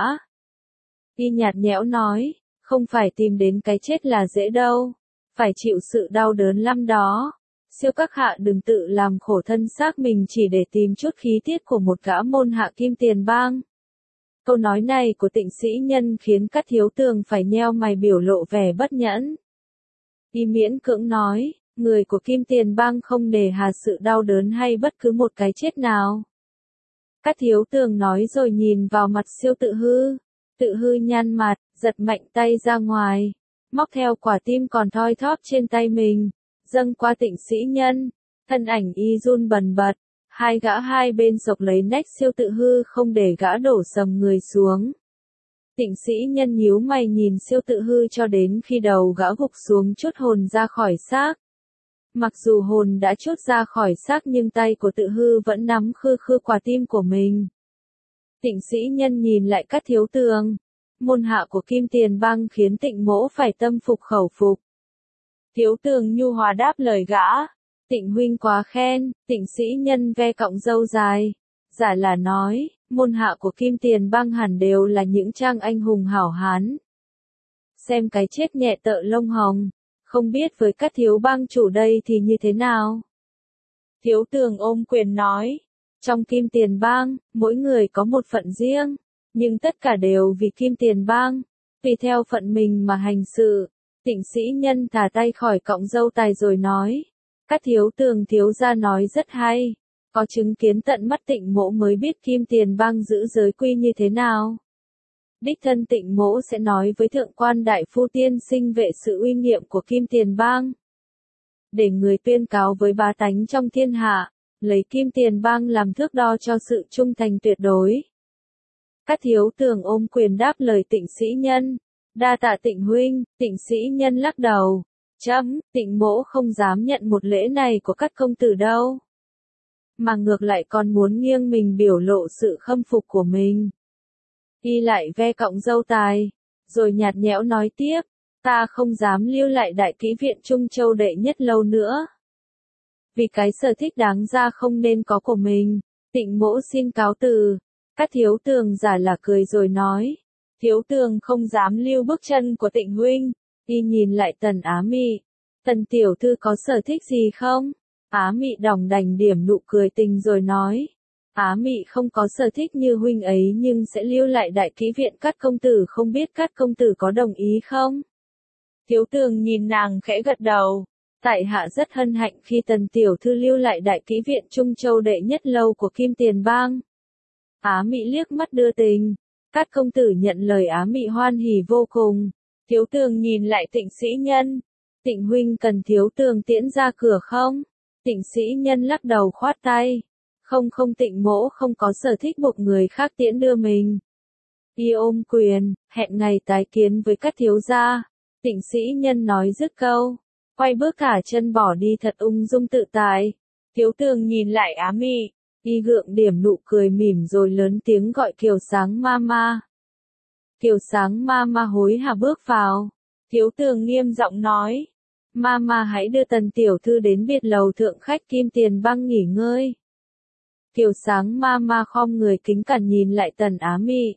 Speaker 1: Y nhạt nhẽo nói, không phải tìm đến cái chết là dễ đâu, phải chịu sự đau đớn lắm đó. Siêu các hạ đừng tự làm khổ thân xác mình chỉ để tìm chút khí tiết của một gã môn hạ Kim Tiền Bang. Câu nói này của Tịnh Sĩ Nhân khiến các thiếu tường phải nheo mày biểu lộ vẻ bất nhẫn. Y miễn cưỡng nói, người của Kim Tiền Bang không nề hà sự đau đớn hay bất cứ một cái chết nào. Các thiếu tường nói rồi nhìn vào mặt Siêu Tự Hư. Tự Hư nhăn mặt, giật mạnh tay ra ngoài, móc theo quả tim còn thoi thóp trên tay mình, dâng qua Tịnh Sĩ Nhân. Thân ảnh y run bần bật, hai gã hai bên xộc lấy nách Siêu Tự Hư không để gã đổ sầm người xuống. Tịnh Sĩ Nhân nhíu mày nhìn Siêu Tự Hư cho đến khi đầu gã gục xuống trút hồn ra khỏi xác. Mặc dù hồn đã trút ra khỏi xác nhưng tay của Tự Hư vẫn nắm khư khư quả tim của mình. Tịnh Sĩ Nhân nhìn lại các thiếu tường. Môn hạ của Kim Tiền Bang khiến Tịnh mỗ phải tâm phục khẩu phục. Thiếu tường nhu hòa đáp lời gã. Tịnh huynh quá khen. Tịnh Sĩ Nhân ve cọng râu dài, giả là nói, môn hạ của Kim Tiền Bang hẳn đều là những trang anh hùng hảo hán. Xem cái chết nhẹ tợ lông hồng, không biết với các thiếu bang chủ đây thì như thế nào? Thiếu tường ôm quyền nói, trong Kim Tiền Bang, mỗi người có một phận riêng, nhưng tất cả đều vì Kim Tiền Bang, tùy theo phận mình mà hành sự. Tịnh Sĩ Nhân thả tay khỏi cọng râu tài rồi nói, các thiếu tường thiếu gia nói rất hay, có chứng kiến tận mắt Tịnh mỗ mới biết Kim Tiền Bang giữ giới quy như thế nào. Đích thân Tịnh mỗ sẽ nói với thượng quan đại phu tiên sinh về sự uy nghiêm của Kim Tiền Bang, để người tuyên cáo với bá tánh trong thiên hạ, lấy Kim Tiền Bang làm thước đo cho sự trung thành tuyệt đối. Các thiếu tường ôm quyền đáp lời Tịnh Sĩ Nhân, đa tạ Tịnh huynh. Tịnh Sĩ Nhân lắc đầu, Tịnh mỗ không dám nhận một lễ này của các công tử đâu, mà ngược lại còn muốn nghiêng mình biểu lộ sự khâm phục của mình. Y lại ve cọng râu tài, rồi nhạt nhẽo nói tiếp, ta không dám lưu lại Đại Kỹ viện Trung Châu đệ nhất lâu nữa. Vì cái sở thích đáng ra không nên có của mình, Tịnh mỗ xin cáo từ. Các thiếu tường giả là cười rồi nói, thiếu tường không dám lưu bước chân của Tịnh huynh, Y nhìn lại Tần Á Mị. Tần tiểu thư có sở thích gì không? Á Mị đỏng đành điểm nụ cười tình rồi nói. Á Mị không có sở thích như huynh ấy nhưng sẽ lưu lại đại kỹ viện Cát công tử, không biết Cát công tử có đồng ý không? Thiếu tường nhìn nàng khẽ gật đầu. Tại hạ rất hân hạnh khi Tần tiểu thư lưu lại đại kỹ viện Trung Châu đệ nhất lâu của Kim Tiền Bang. Á Mị liếc mắt đưa tình. Cát công tử nhận lời Á Mị hoan hỉ vô cùng. Thiếu tường nhìn lại Tịnh Sĩ Nhân. Tịnh huynh cần thiếu tường tiễn ra cửa không? Tịnh Sĩ Nhân lắc đầu khoát tay. Không, Tịnh mỗ không có sở thích buộc người khác tiễn đưa mình. Y ôm quyền, hẹn ngày tái kiến với các thiếu gia. Tịnh Sĩ Nhân nói dứt câu, quay bước cả chân bỏ đi thật ung dung tự tại. Thiếu tường nhìn lại Á Mị, y gượng điểm nụ cười mỉm rồi lớn tiếng gọi Kiều Sáng Mama. Kiều Sáng Mama hối hả bước vào. Thiếu tường nghiêm giọng nói, Mama hãy đưa Tần tiểu thư đến biệt lầu thượng khách Kim Tiền Bang nghỉ ngơi. Kiều Sáng Mama khom người kính cẩn nhìn lại Tần Á Mị.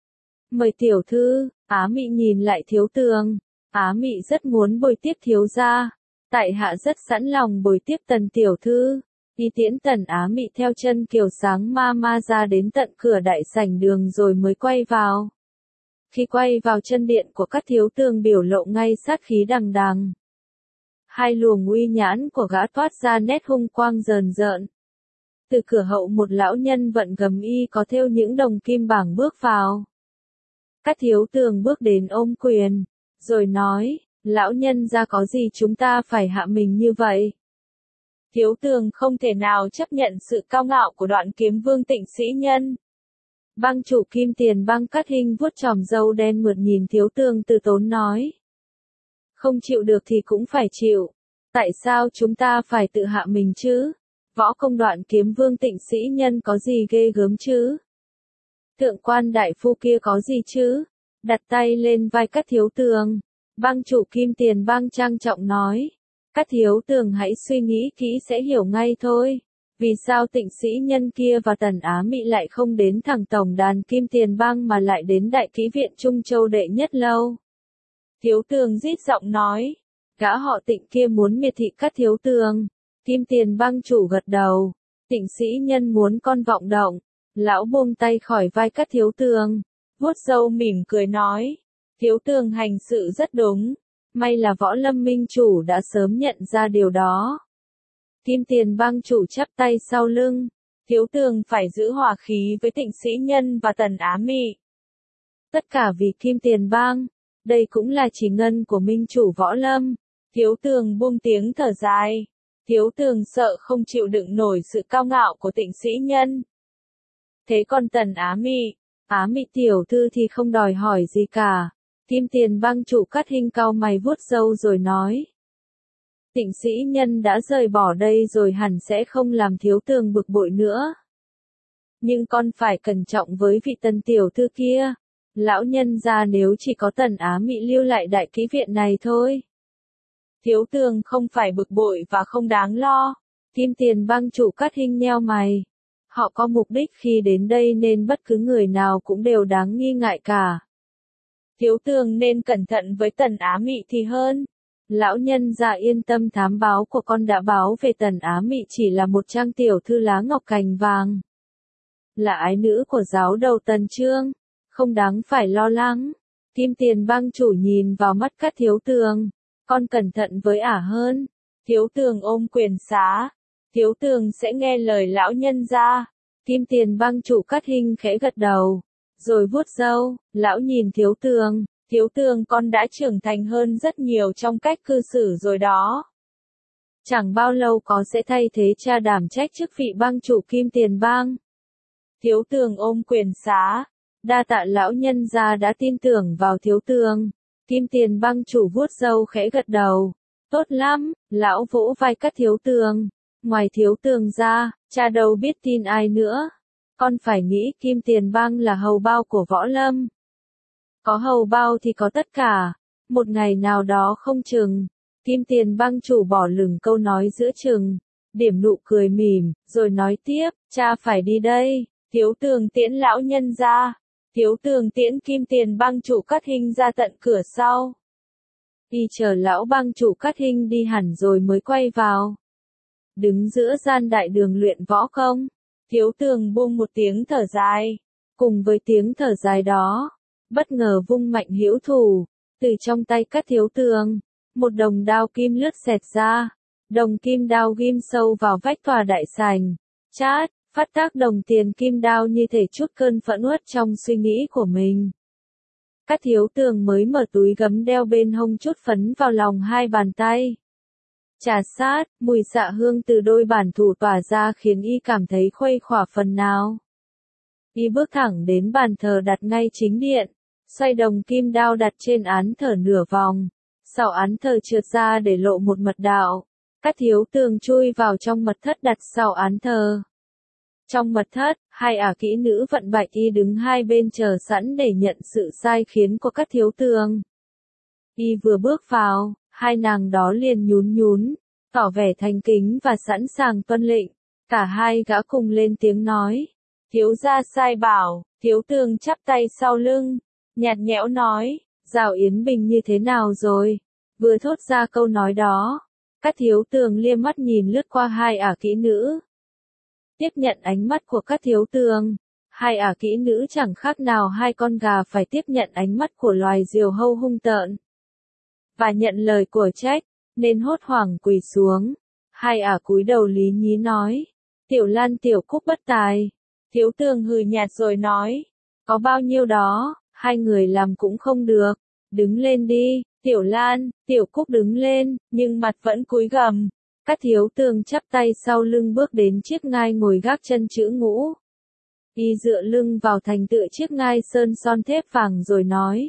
Speaker 1: Mời tiểu thư. Á Mị nhìn lại thiếu tường. Á Mị rất muốn bồi tiếp thiếu gia. Tại hạ rất sẵn lòng bồi tiếp Tần tiểu thư. Y tiễn Tần Á Mị theo chân Kiều Sáng Mama ra đến tận cửa đại sảnh đường rồi mới quay vào. Khi quay vào chân điện của các thiếu tường biểu lộ ngay sát khí đằng đằng. Hai luồng uy nhãn của gã toát ra nét hung quang rờn rợn. Từ cửa hậu một lão nhân vận gầm y có thêu những đồng kim bảng bước vào. Các thiếu tường bước đến ôm quyền, rồi nói, lão nhân ra có gì chúng ta phải hạ mình như vậy? Thiếu tường không thể nào chấp nhận sự cao ngạo của Đoạn Kiếm Vương Tịnh Sĩ Nhân. Bang chủ Kim Tiền Bang Cát Hinh vuốt chòm râu đen mượt nhìn thiếu tường từ tốn nói. Không chịu được thì cũng phải chịu. Tại sao chúng ta phải tự hạ mình chứ? Võ công Đoạn Kiếm Vương Tịnh Sĩ Nhân có gì ghê gớm chứ? Thượng quan đại phu kia có gì chứ? Đặt tay lên vai các thiếu tường. Bang chủ Kim Tiền Bang trang trọng nói. Các thiếu tường hãy suy nghĩ kỹ sẽ hiểu ngay thôi. Vì sao Tịnh Sĩ Nhân kia và Tần Á Mị lại không đến thẳng tổng đàn Kim Tiền Bang mà lại đến đại kỹ viện Trung Châu đệ nhất lâu? Thiếu tường rít giọng nói. Gã họ Tịnh kia muốn miệt thị các thiếu tường. Kim Tiền Bang chủ gật đầu. Tịnh Sĩ Nhân muốn con vọng động. Lão buông tay khỏi vai các thiếu tường. Vuốt râu mỉm cười nói. Thiếu tường hành sự rất đúng. May là Võ Lâm Minh chủ đã sớm nhận ra điều đó. Kim Tiền Bang chủ chắp tay sau lưng. Thiếu tường phải giữ hòa khí với Tịnh Sĩ Nhân và Tần Á Mị. Tất cả vì Kim Tiền Bang. Đây cũng là chỉ ngân của Minh chủ Võ Lâm. Thiếu tường buông tiếng thở dài. Thiếu tường sợ không chịu đựng nổi sự cao ngạo của Tịnh Sĩ Nhân. Thế còn Tần Á Mị, Á Mị tiểu thư thì không đòi hỏi gì cả. Kim Tiền Bang chủ Cát Hinh cau mày vuốt râu rồi nói. Tịnh Sĩ Nhân đã rời bỏ đây rồi hẳn sẽ không làm thiếu tường bực bội nữa. Nhưng con phải cẩn trọng với vị Tần tiểu thư kia. Lão nhân gia nếu chỉ có Tần Á Mị lưu lại đại kỹ viện này thôi. Thiếu tường không phải bực bội và không đáng lo. Kim Tiền Bang chủ Cát Hinh nheo mày. Họ có mục đích khi đến đây nên bất cứ người nào cũng đều đáng nghi ngại cả. Thiếu tường nên cẩn thận với Tần Á Mị thì hơn. Lão nhân gia yên tâm, thám báo của con đã báo về Tần Á Mị chỉ là một trang tiểu thư lá ngọc cành vàng. Là ái nữ của giáo đầu Tần Trương. Không đáng phải lo lắng. Kim Tiền Bang chủ nhìn vào mắt các thiếu tường. Con cẩn thận với ả hơn. Thiếu tường ôm quyền xá. Thiếu tường sẽ nghe lời lão nhân gia. Kim Tiền Bang chủ Cát Hinh khẽ gật đầu. Rồi vuốt râu, lão nhìn thiếu tường. Thiếu tường con đã trưởng thành hơn rất nhiều trong cách cư xử rồi đó. Chẳng bao lâu có sẽ thay thế cha đảm trách chức vị bang chủ Kim Tiền Bang. Thiếu tường ôm quyền xá. Đa tạ lão nhân gia đã tin tưởng vào thiếu tường. Kim Tiền Bang chủ vuốt râu khẽ gật đầu. Tốt lắm, lão vỗ vai các thiếu tường. Ngoài thiếu tường ra, cha đâu biết tin ai nữa. Con phải nghĩ Kim Tiền Bang là hầu bao của Võ Lâm. Có hầu bao thì có tất cả. Một ngày nào đó không chừng. Kim Tiền Bang chủ bỏ lửng câu nói giữa chừng. Điểm nụ cười mỉm, rồi nói tiếp, cha phải đi đây. Thiếu tường tiễn lão nhân ra. Thiếu tường tiễn Kim Tiền Bang chủ Cát Hinh ra tận cửa sau. Y chờ lão bang chủ Cát Hinh đi hẳn rồi mới quay vào. Đứng giữa gian đại đường luyện võ không? Thiếu tường buông một tiếng thở dài. Cùng với tiếng thở dài đó, bất ngờ vung mạnh hữu thủ, từ trong tay Cát Thiếu Tường, một đồng đao kim lướt xẹt ra. Đồng kim đao ghim sâu vào vách tòa đại sảnh. Chát, phát tác đồng tiền kim đao như thể chút cơn phẫn uất trong suy nghĩ của mình. Cát Thiếu Tường mới mở túi gấm đeo bên hông chút phấn vào lòng hai bàn tay. Trà sát, mùi xạ hương từ đôi bản thủ tỏa ra khiến y cảm thấy khuây khỏa phần nào. Y bước thẳng đến bàn thờ đặt ngay chính điện, xoay đồng kim đao đặt trên án thờ nửa vòng. Sau án thờ trượt ra để lộ một mật đạo. Cát Thiếu Tường chui vào trong mật thất đặt sau án thờ. Trong mật thất, hai ả kỹ nữ vận bạch y đứng hai bên chờ sẵn để nhận sự sai khiến của Cát Thiếu Tường. Y vừa bước vào, hai nàng đó liền nhún nhún, tỏ vẻ thành kính và sẵn sàng tuân lệnh. Cả hai gã cùng lên tiếng nói. Thiếu gia sai bảo. Thiếu Tường chắp tay sau lưng, nhạt nhẽo nói, Giảo Yến Bình như thế nào rồi? Vừa thốt ra câu nói đó, Cát Thiếu Tường liếc mắt nhìn lướt qua hai ả kỹ nữ. Tiếp nhận ánh mắt của Cát Thiếu Tường, hai ả kỹ nữ chẳng khác nào hai con gà phải tiếp nhận ánh mắt của loài diều hâu hung tợn. Và nhận lời của trách, nên hốt hoảng quỳ xuống. Hai ả cúi đầu lý nhí nói, Tiểu Lan Tiểu Cúc bất tài. Thiếu Tường hừ nhạt rồi nói, có bao nhiêu đó, hai người làm cũng không được. Đứng lên đi. Tiểu Lan, Tiểu Cúc đứng lên, nhưng mặt vẫn cúi gằm. Cát Thiếu Tường chắp tay sau lưng bước đến chiếc ngai ngồi gác chân chữ ngũ. Y dựa lưng vào thành tựa chiếc ngai sơn son thép vàng rồi nói.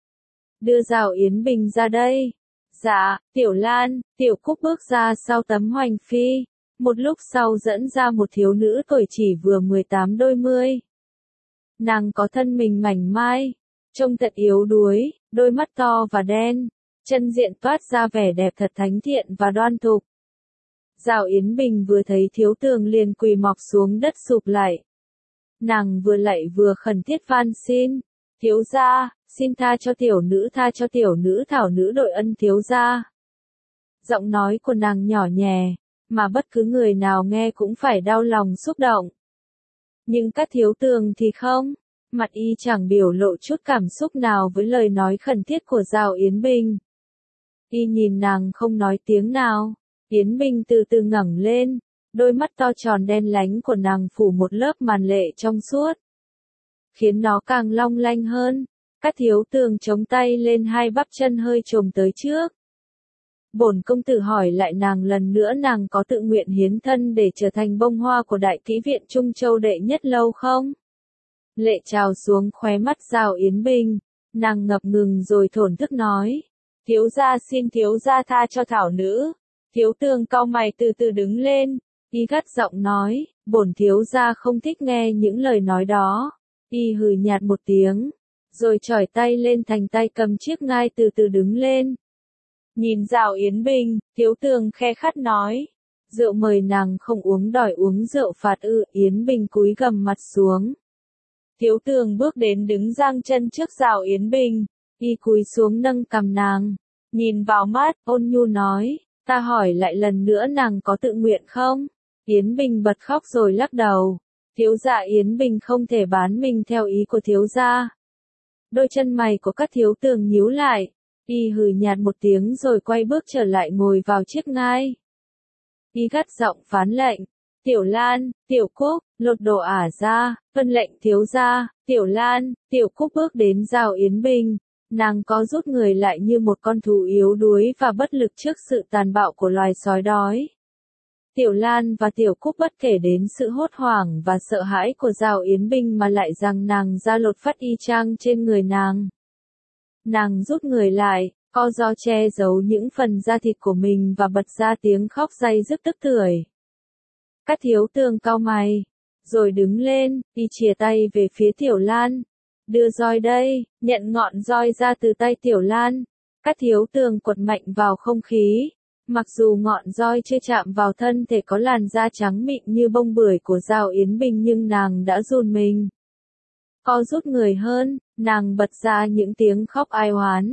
Speaker 1: Đưa Giảo Yến Bình ra đây. Dạ, Tiểu Lan, Tiểu Cúc bước ra sau tấm hoành phi. Một lúc sau dẫn ra một thiếu nữ tuổi chỉ vừa 18 đôi mươi. Nàng có thân mình mảnh mai, trông thật yếu đuối, đôi mắt to và đen, chân diện toát ra vẻ đẹp thật thánh thiện và đoan thục. Giảo Yến Bình vừa thấy Thiếu Tường liền quỳ mọc xuống đất sụp lạy. Nàng vừa lạy vừa khẩn thiết van xin, thiếu gia, xin tha cho tiểu nữ thảo nữ đội ân thiếu gia. Giọng nói của nàng nhỏ nhẹ, mà bất cứ người nào nghe cũng phải đau lòng xúc động. Nhưng Cát Thiếu Tường thì không, mặt y chẳng biểu lộ chút cảm xúc nào với lời nói khẩn thiết của Giảo Yến Bình. Y nhìn nàng không nói tiếng nào. Yến Bình từ từ ngẩng lên, đôi mắt to tròn đen lánh của nàng phủ một lớp màn lệ trong suốt, khiến nó càng long lanh hơn. Cát Thiếu Tường chống tay lên hai bắp chân hơi chồm tới trước. Bổn công tử hỏi lại nàng lần nữa, nàng có tự nguyện hiến thân để trở thành bông hoa của Đại Kỹ Viện Trung Châu đệ nhất lâu không? Lệ trào xuống khóe mắt Giảo Yến Bình, nàng ngập ngừng rồi thổn thức nói. Thiếu gia, xin thiếu gia tha cho thảo nữ. Thiếu Tường cau mày từ từ đứng lên, y gắt giọng nói, bổn thiếu gia không thích nghe những lời nói đó. Y hừ nhạt một tiếng, rồi chỏi tay lên thành tay cầm chiếc ngai từ từ đứng lên. Nhìn Giảo Yến Bình, Thiếu Tường khe khắt nói, rượu mời nàng không uống đòi uống rượu phạt ư. Yến Bình cúi gằm mặt xuống. Thiếu Tường bước đến đứng giang chân trước Giảo Yến Bình, y cúi xuống nâng cằm nàng, nhìn vào mắt, ôn nhu nói, ta hỏi lại lần nữa, nàng có tự nguyện không? Yến Bình bật khóc rồi lắc đầu. Thiếu gia, Yến Bình không thể bán mình theo ý của thiếu gia. Đôi chân mày của Cát Thiếu Tường nhíu lại, y hừ nhạt một tiếng rồi quay bước trở lại ngồi vào chiếc ngai. Y gắt giọng phán lệnh, Tiểu Lan, Tiểu Cúc, lột đồ ả ra, vân lệnh thiếu gia. Tiểu Lan, Tiểu Cúc bước đến Giảo Yến Bình, nàng có rút người lại như một con thú yếu đuối và bất lực trước sự tàn bạo của loài sói đói. Tiểu Lan và Tiểu Cúc bất kể đến sự hốt hoảng và sợ hãi của Giảo Yến Bình mà lại rằng nàng ra lột phát y chang trên người nàng. Nàng rút người lại, co ro che giấu những phần da thịt của mình và bật ra tiếng khóc day dứt tức tưởi. Cát Thiếu Tường cau mày, rồi đứng lên, y chìa tay về phía Tiểu Lan. Đưa roi đây, nhận ngọn roi ra từ tay Tiểu Lan. Cát Thiếu Tường quật mạnh vào không khí. Mặc dù ngọn roi chưa chạm vào thân thể có làn da trắng mịn như bông bưởi của Giảo Yến Bình nhưng nàng đã run mình. Co rút người hơn, nàng bật ra những tiếng khóc ai oán.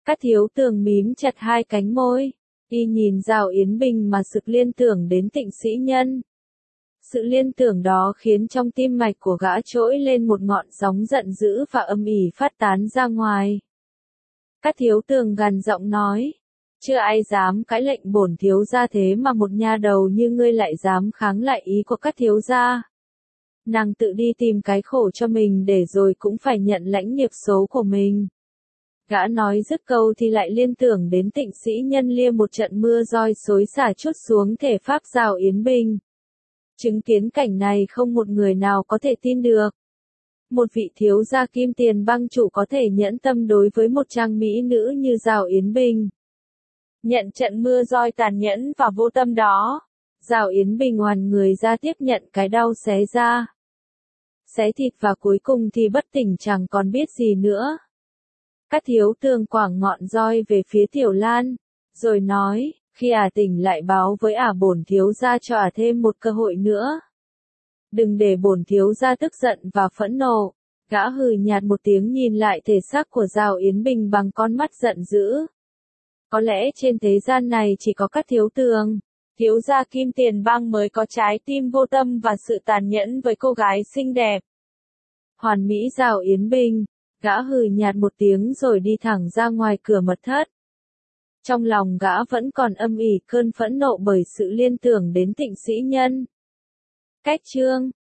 Speaker 1: Các thiếu tường mím chặt hai cánh môi, y nhìn Giào Yến Bình mà sực liên tưởng đến Tịnh Sĩ Nhân. Sự liên tưởng đó khiến trong tim mạch của gã trỗi lên một ngọn sóng giận dữ và âm ỉ phát tán ra ngoài. Các thiếu tường gằn giọng nói, chưa ai dám cãi lệnh bổn thiếu gia, thế mà một nha đầu như ngươi lại dám kháng lại ý của các thiếu gia. Nàng tự đi tìm cái khổ cho mình để rồi cũng phải nhận lãnh nghiệp số của mình. Gã nói dứt câu thì lại liên tưởng đến Tịnh Sĩ Nhân lia một trận mưa roi xối xả trút xuống thể phác Giào Yến Bình. Chứng kiến cảnh này không một người nào có thể tin được. Một vị thiếu gia kim tiền bang chủ có thể nhẫn tâm đối với một trang mỹ nữ như Giào Yến Bình. Nhận trận mưa roi tàn nhẫn và vô tâm đó, Giào Yến Bình oằn người ra tiếp nhận cái đau xé da, xé thịt và cuối cùng thì bất tỉnh chẳng còn biết gì nữa. Các thiếu tường quẳng ngọn roi về phía Tiểu Lan, rồi nói, khi tỉnh lại báo với bổn thiếu gia cho thêm một cơ hội nữa. Đừng để bổn thiếu gia tức giận và phẫn nộ. Gã hừ nhạt một tiếng nhìn lại thể xác của Giào Yến Bình bằng con mắt giận dữ. Có lẽ trên thế gian này chỉ có các thiếu tường, thiếu gia kim tiền bang mới có trái tim vô tâm và sự tàn nhẫn với cô gái xinh đẹp. Hoàn mỹ Giào Yến Bình, gã hừ nhạt một tiếng rồi đi thẳng ra ngoài cửa mật thất. Trong lòng gã vẫn còn âm ỉ cơn phẫn nộ bởi sự liên tưởng đến Tịnh Sĩ Nhân. Cách chương